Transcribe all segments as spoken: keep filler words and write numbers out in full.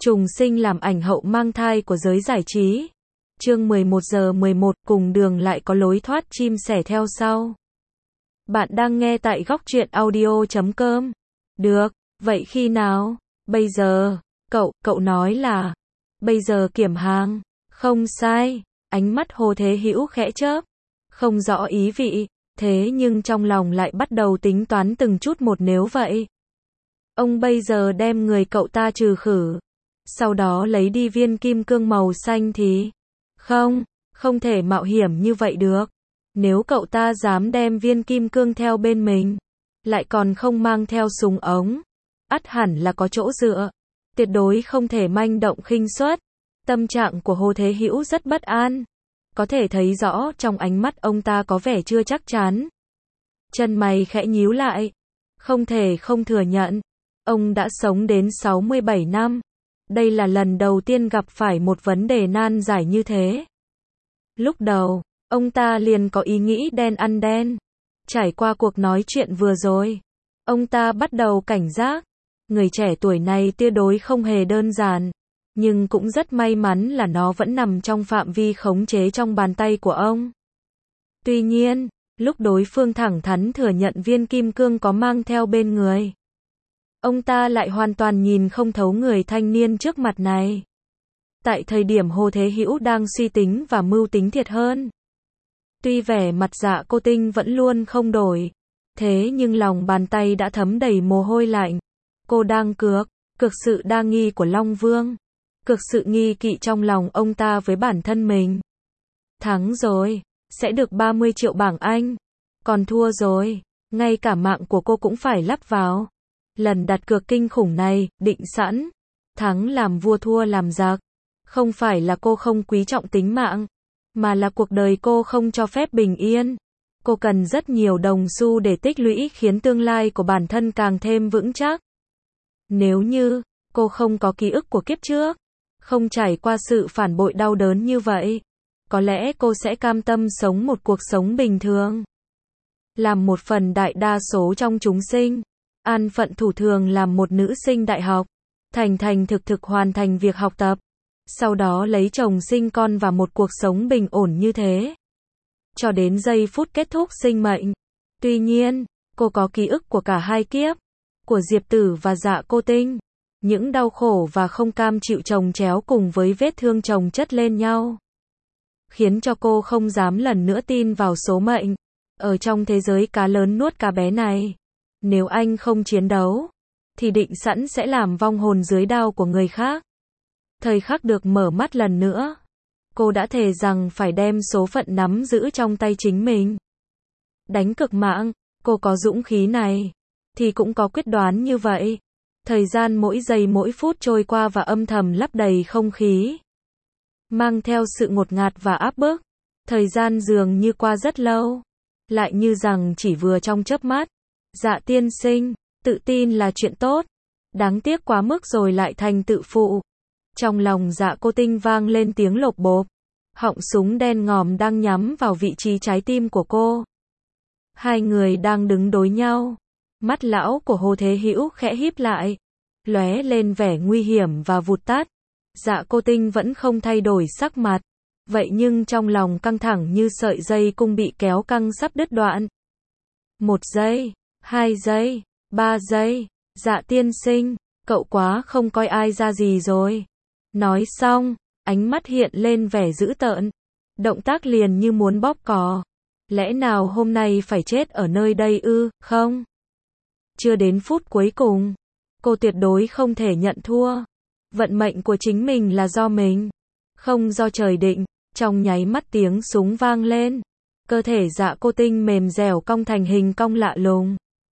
Trùng sinh làm ảnh hậu mang thai của giới giải trí. Chương mười một giờ mười một, cùng đường lại có lối thoát chim sẻ theo sau. Bạn đang nghe tại góc truyện audio chấm com. Được, vậy khi nào? Bây giờ, cậu, cậu nói là, bây giờ kiểm hàng. Không sai, ánh mắt Hồ Thế Hữu khẽ chớp. Không rõ ý vị, thế nhưng trong lòng lại bắt đầu tính toán từng chút một nếu vậy. Ông bây giờ đem người cậu ta trừ khử. Sau đó lấy đi viên kim cương màu xanh thì... Không, không thể mạo hiểm như vậy được. Nếu cậu ta dám đem viên kim cương theo bên mình, lại còn không mang theo súng ống, ắt hẳn là có chỗ dựa. Tuyệt đối không thể manh động khinh suất. Tâm trạng của Hồ Thế Hữu rất bất an. Có thể thấy rõ trong ánh mắt ông ta có vẻ chưa chắc chắn. Chân mày khẽ nhíu lại. Không thể không thừa nhận. Ông đã sống đến sáu mươi bảy năm. Đây là lần đầu tiên gặp phải một vấn đề nan giải như thế. Lúc đầu, ông ta liền có ý nghĩ đen ăn đen. Trải qua cuộc nói chuyện vừa rồi, ông ta bắt đầu cảnh giác. Người trẻ tuổi này tuyệt đối không hề đơn giản. Nhưng cũng rất may mắn là nó vẫn nằm trong phạm vi khống chế trong bàn tay của ông. Tuy nhiên, lúc đối phương thẳng thắn thừa nhận viên kim cương có mang theo bên người, ông ta lại hoàn toàn nhìn không thấu người thanh niên trước mặt này. Tại thời điểm Hồ Thế Hữu đang suy tính và mưu tính thiệt hơn. Tuy vẻ mặt Dạ Cô Tinh vẫn luôn không đổi, thế nhưng lòng bàn tay đã thấm đầy mồ hôi lạnh. Cô đang cược, cực sự đa nghi của Long Vương. Cực sự nghi kỵ trong lòng ông ta với bản thân mình. Thắng rồi, sẽ được ba mươi triệu bảng Anh. Còn thua rồi, ngay cả mạng của cô cũng phải lắp vào. Lần đặt cược kinh khủng này, định sẵn. Thắng làm vua thua làm giặc. Không phải là cô không quý trọng tính mạng, mà là cuộc đời cô không cho phép bình yên. Cô cần rất nhiều đồng xu để tích lũy khiến tương lai của bản thân càng thêm vững chắc. Nếu như, cô không có ký ức của kiếp trước, không trải qua sự phản bội đau đớn như vậy, có lẽ cô sẽ cam tâm sống một cuộc sống bình thường. Làm một phần đại đa số trong chúng sinh, an phận thủ thường làm một nữ sinh đại học, thành thành thực thực hoàn thành việc học tập, sau đó lấy chồng sinh con và một cuộc sống bình ổn như thế. Cho đến giây phút kết thúc sinh mệnh. Tuy nhiên, cô có ký ức của cả hai kiếp, của Diệp Tử và Dạ Cô Tinh. Những đau khổ và không cam chịu chồng chéo cùng với vết thương chồng chất lên nhau, khiến cho cô không dám lần nữa tin vào số mệnh. Ở trong thế giới cá lớn nuốt cá bé này, nếu anh không chiến đấu, thì định sẵn sẽ làm vong hồn dưới đao của người khác. Thời khắc được mở mắt lần nữa, cô đã thề rằng phải đem số phận nắm giữ trong tay chính mình. Đánh cược mạng, cô có dũng khí này, thì cũng có quyết đoán như vậy. Thời gian mỗi giây mỗi phút trôi qua và âm thầm lấp đầy không khí, mang theo sự ngột ngạt và áp bức. Thời gian dường như qua rất lâu, lại như rằng chỉ vừa trong chớp mắt. Dạ tiên sinh, tự tin là chuyện tốt, đáng tiếc quá mức rồi lại thành tự phụ. Trong lòng Dạ Cô Tinh vang lên tiếng lộp bộp. Họng súng đen ngòm đang nhắm vào vị trí trái tim của cô. Hai người đang đứng đối nhau. Mắt lão của Hồ Thế Hữu khẽ híp lại, lóe lên vẻ nguy hiểm và vụt tắt. Dạ Cô Tinh vẫn không thay đổi sắc mặt, vậy nhưng trong lòng căng thẳng như sợi dây cung bị kéo căng sắp đứt đoạn. Một giây, hai giây, ba giây. Dạ tiên sinh, cậu quá không coi ai ra gì rồi. Nói xong, ánh mắt hiện lên vẻ dữ tợn, động tác liền như muốn bóp cò. Lẽ nào hôm nay phải chết ở nơi đây ư? Không. Chưa đến phút cuối cùng, cô tuyệt đối không thể nhận thua. Vận mệnh của chính mình là do mình, không do trời định. Trong nháy mắt tiếng súng vang lên, cơ thể Dạ Cô Tinh mềm dẻo cong thành hình cong lạ lùng,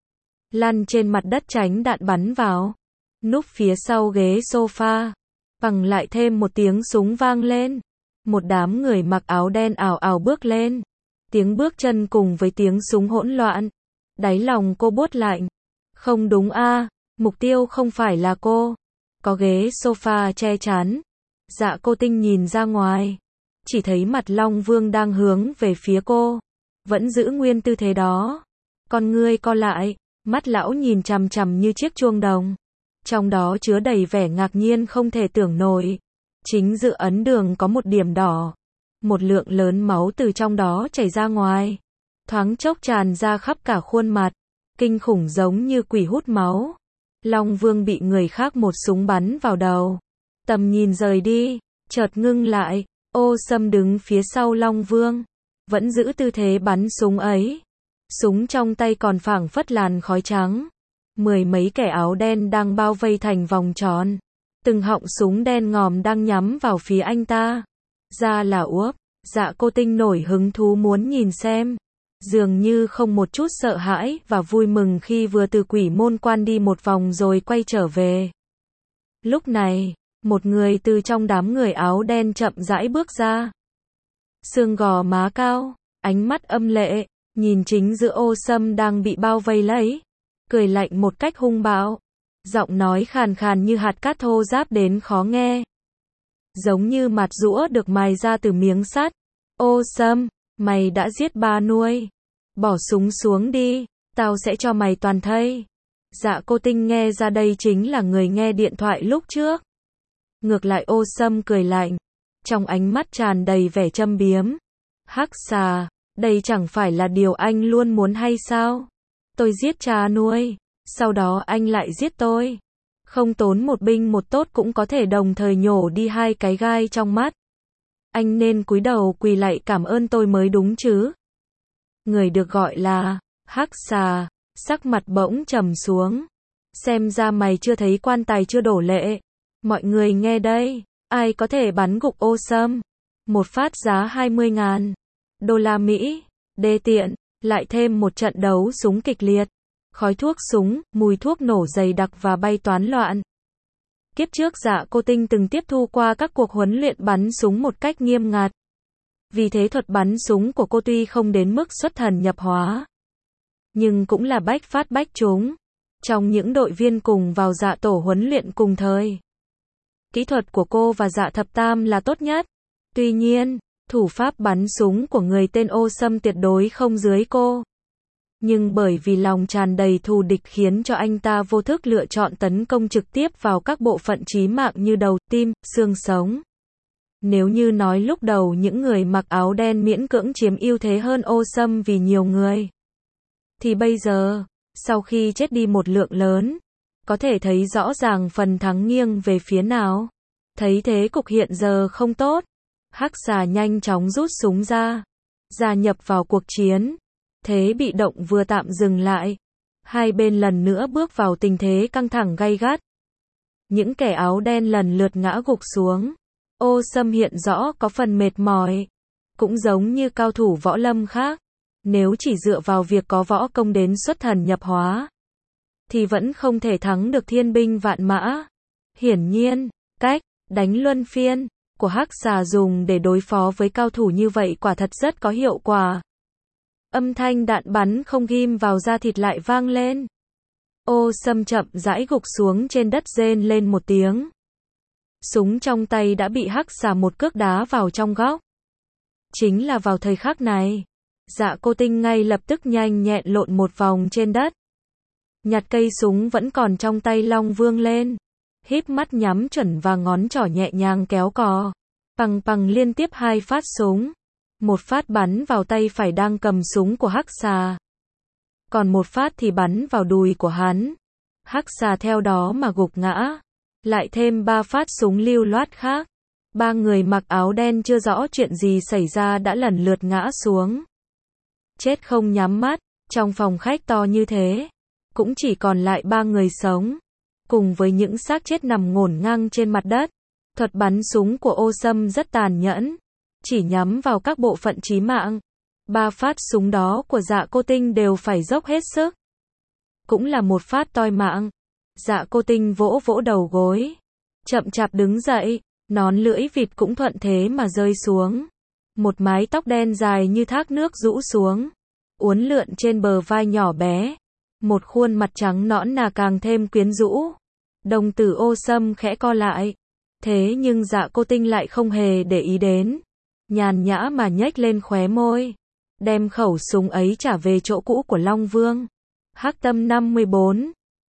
lăn trên mặt đất tránh đạn bắn vào. Núp phía sau ghế sofa, bằng lại thêm một tiếng súng vang lên. Một đám người mặc áo đen ảo ảo bước lên. Tiếng bước chân cùng với tiếng súng hỗn loạn. Đáy lòng cô buốt lạnh. Không đúng a, mục tiêu không phải là cô. Có ghế sofa che chắn. Dạ Cô Tinh nhìn ra ngoài, chỉ thấy mặt Long Vương đang hướng về phía cô, vẫn giữ nguyên tư thế đó. Con ngươi co lại, mắt lão nhìn chằm chằm như chiếc chuông đồng. trong đó chứa đầy vẻ ngạc nhiên không thể tưởng nổi. Chính giữa ấn đường có một điểm đỏ, một lượng lớn máu từ trong đó chảy ra ngoài, thoáng chốc tràn ra khắp cả khuôn mặt, kinh khủng giống như quỷ hút máu. Long Vương bị người khác một súng bắn vào đầu, tầm nhìn rời đi, chợt ngưng lại. Ô Sâm đứng phía sau Long Vương, vẫn giữ tư thế bắn súng ấy. Súng trong tay còn phảng phất làn khói trắng. Mười mấy kẻ áo đen đang bao vây thành vòng tròn. Từng họng súng đen ngòm đang nhắm vào phía anh ta. Ra là Uốc, Dạ Cô Tinh nổi hứng thú muốn nhìn xem. Dường như không một chút sợ hãi và vui mừng khi vừa từ quỷ môn quan đi một vòng rồi quay trở về. Lúc này, một người từ trong đám người áo đen chậm rãi bước ra. Xương gò má cao, ánh mắt âm lệ, nhìn chính giữa Ô Sâm đang bị bao vây lấy. Cười lạnh một cách hung bạo. Giọng nói khàn khàn như hạt cát thô ráp đến khó nghe. Giống như mặt giũa được mài ra từ miếng sắt. Ô Sâm, mày đã giết ba nuôi. Bỏ súng xuống đi, tao sẽ cho mày toàn thây. Dạ Cô Tinh nghe ra đây chính là người nghe điện thoại lúc trước. Ngược lại Ô Sâm cười lạnh, trong ánh mắt tràn đầy vẻ châm biếm. Hắc xà, đây chẳng phải là điều anh luôn muốn hay sao? Tôi giết cha nuôi, sau đó anh lại giết tôi. Không tốn một binh một tốt cũng có thể đồng thời nhổ đi hai cái gai trong mắt. Anh nên cúi đầu quỳ lạy cảm ơn tôi mới đúng chứ. Người được gọi là Hắc xà, sắc mặt bỗng trầm xuống. Xem ra mày chưa thấy quan tài chưa đổ lệ. Mọi người nghe đây, ai có thể bắn gục Ô Sâm? Một phát giá hai mươi ngàn đô la Mỹ, đê tiện, lại thêm một trận đấu súng kịch liệt. Khói thuốc súng, mùi thuốc nổ dày đặc và bay toán loạn. Kiếp trước Dạ Cô Tinh từng tiếp thu qua các cuộc huấn luyện bắn súng một cách nghiêm ngặt. Vì thế thuật bắn súng của cô tuy không đến mức xuất thần nhập hóa, nhưng cũng là bách phát bách trúng. Trong những đội viên cùng vào Dạ Tổ huấn luyện cùng thời, kỹ thuật của cô và Dạ Thập Tam là tốt nhất. Tuy nhiên, thủ pháp bắn súng của người tên Ô Sâm tuyệt đối không dưới cô. Nhưng bởi vì lòng tràn đầy thù địch khiến cho anh ta vô thức lựa chọn tấn công trực tiếp vào các bộ phận chí mạng như đầu, tim, xương sống. Nếu như nói lúc đầu những người mặc áo đen miễn cưỡng chiếm ưu thế hơn Ô Sâm vì nhiều người, thì bây giờ, sau khi chết đi một lượng lớn, có thể thấy rõ ràng phần thắng nghiêng về phía nào. Thấy thế cục hiện giờ không tốt, Hắc xà nhanh chóng rút súng ra, gia nhập vào cuộc chiến. Thế bị động vừa tạm dừng lại, hai bên lần nữa bước vào tình thế căng thẳng gay gắt. Những kẻ áo đen lần lượt ngã gục xuống. Ô Sâm hiện rõ có phần mệt mỏi. Cũng giống như cao thủ võ lâm khác, nếu chỉ dựa vào việc có võ công đến xuất thần nhập hóa, thì vẫn không thể thắng được thiên binh vạn mã. Hiển nhiên, cách đánh luân phiên của Hắc xà dùng để đối phó với cao thủ như vậy quả thật rất có hiệu quả. Âm thanh đạn bắn không ghim vào da thịt lại vang lên. Ô Sâm chậm rãi gục xuống trên đất rên lên một tiếng. Súng trong tay đã bị Hắc xà một cước đá vào trong góc. Chính là vào thời khắc này, Dạ Cô Tinh ngay lập tức nhanh nhẹn lộn một vòng trên đất. Nhặt cây súng vẫn còn trong tay Long Vương lên. Híp mắt nhắm chuẩn và ngón trỏ nhẹ nhàng kéo cò. Pằng pằng liên tiếp hai phát súng. Một phát bắn vào tay phải đang cầm súng của Hắc xà. Còn một phát thì bắn vào đùi của hắn. Hắc xà theo đó mà gục ngã. Lại thêm ba phát súng lưu loát khác. Ba người mặc áo đen chưa rõ chuyện gì xảy ra đã lần lượt ngã xuống. Chết không nhắm mắt, trong phòng khách to như thế, cũng chỉ còn lại ba người sống. Cùng với những xác chết nằm ngổn ngang trên mặt đất. Thuật bắn súng của Ô Sâm rất tàn nhẫn, chỉ nhắm vào các bộ phận chí mạng. Ba phát súng đó của Dạ Cô Tinh đều phải dốc hết sức. Cũng là một phát toi mạng. Dạ Cô Tinh vỗ vỗ đầu gối, chậm chạp đứng dậy, nón lưỡi vịt cũng thuận thế mà rơi xuống. Một mái tóc đen dài như thác nước rũ xuống, uốn lượn trên bờ vai nhỏ bé. Một khuôn mặt trắng nõn nà càng thêm quyến rũ. Đồng tử Ô Sâm khẽ co lại. Thế nhưng Dạ Cô Tinh lại không hề để ý đến. Nhàn nhã mà nhếch lên khóe môi, đem khẩu súng ấy trả về chỗ cũ của Long Vương. Hắc Tâm năm mươi bốn.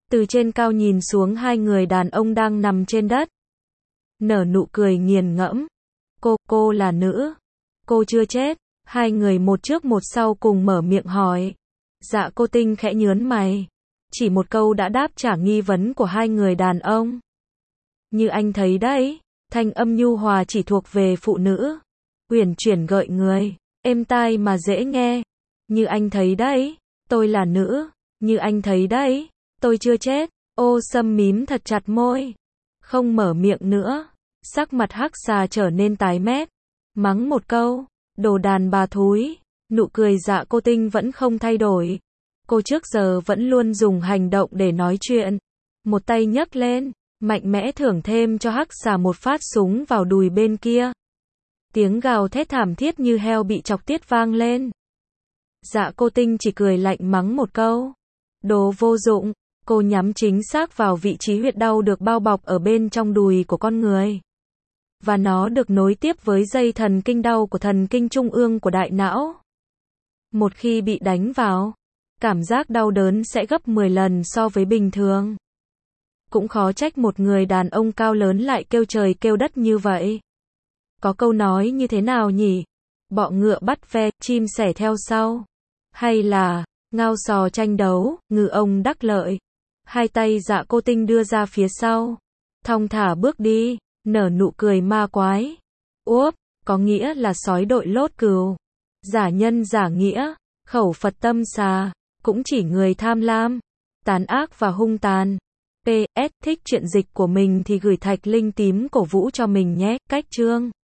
Từ trên cao nhìn xuống hai người đàn ông đang nằm trên đất. Nở nụ cười nghiền ngẫm. Cô, cô là nữ. Cô chưa chết. Hai người một trước một sau cùng mở miệng hỏi. Dạ Cô Tinh khẽ nhớn mày. Chỉ một câu đã đáp trả nghi vấn của hai người đàn ông. Như anh thấy đấy, thanh âm nhu hòa chỉ thuộc về phụ nữ. Uyển chuyển gợi người, êm tai mà dễ nghe. Như anh thấy đấy, tôi là nữ. Như anh thấy đấy, tôi chưa chết. Ô Sâm mím thật chặt môi. Không mở miệng nữa. Sắc mặt hắc xà trở nên tái mét. Mắng một câu. Đồ đàn bà thúi. Nụ cười Dạ Cô Tinh vẫn không thay đổi. Cô trước giờ vẫn luôn dùng hành động để nói chuyện. Một tay nhấc lên, mạnh mẽ thưởng thêm cho hắc xà một phát súng vào đùi bên kia. Tiếng gào thét thảm thiết như heo bị chọc tiết vang lên. Dạ Cô Tinh chỉ cười lạnh mắng một câu. Đồ vô dụng. Cô nhắm chính xác vào vị trí huyệt đau được bao bọc ở bên trong đùi của con người. Và nó được nối tiếp với dây thần kinh đau của thần kinh trung ương của đại não. Một khi bị đánh vào, cảm giác đau đớn sẽ gấp mười lần so với bình thường. Cũng khó trách một người đàn ông cao lớn lại kêu trời kêu đất như vậy. Có câu nói như thế nào nhỉ? Bọ ngựa bắt ve, chim sẻ theo sau. Hay là, ngao sò tranh đấu, ngư ông đắc lợi. Hai tay Dạ Cô Tinh đưa ra phía sau. Thong thả bước đi, nở nụ cười ma quái. Úp, có nghĩa là sói đội lốt cừu. Giả nhân giả nghĩa, khẩu Phật tâm xà, cũng chỉ người tham lam, tàn ác và hung tàn. pê ét thích truyện dịch của mình thì gửi thạch link tím cổ vũ cho mình nhé. Cách chương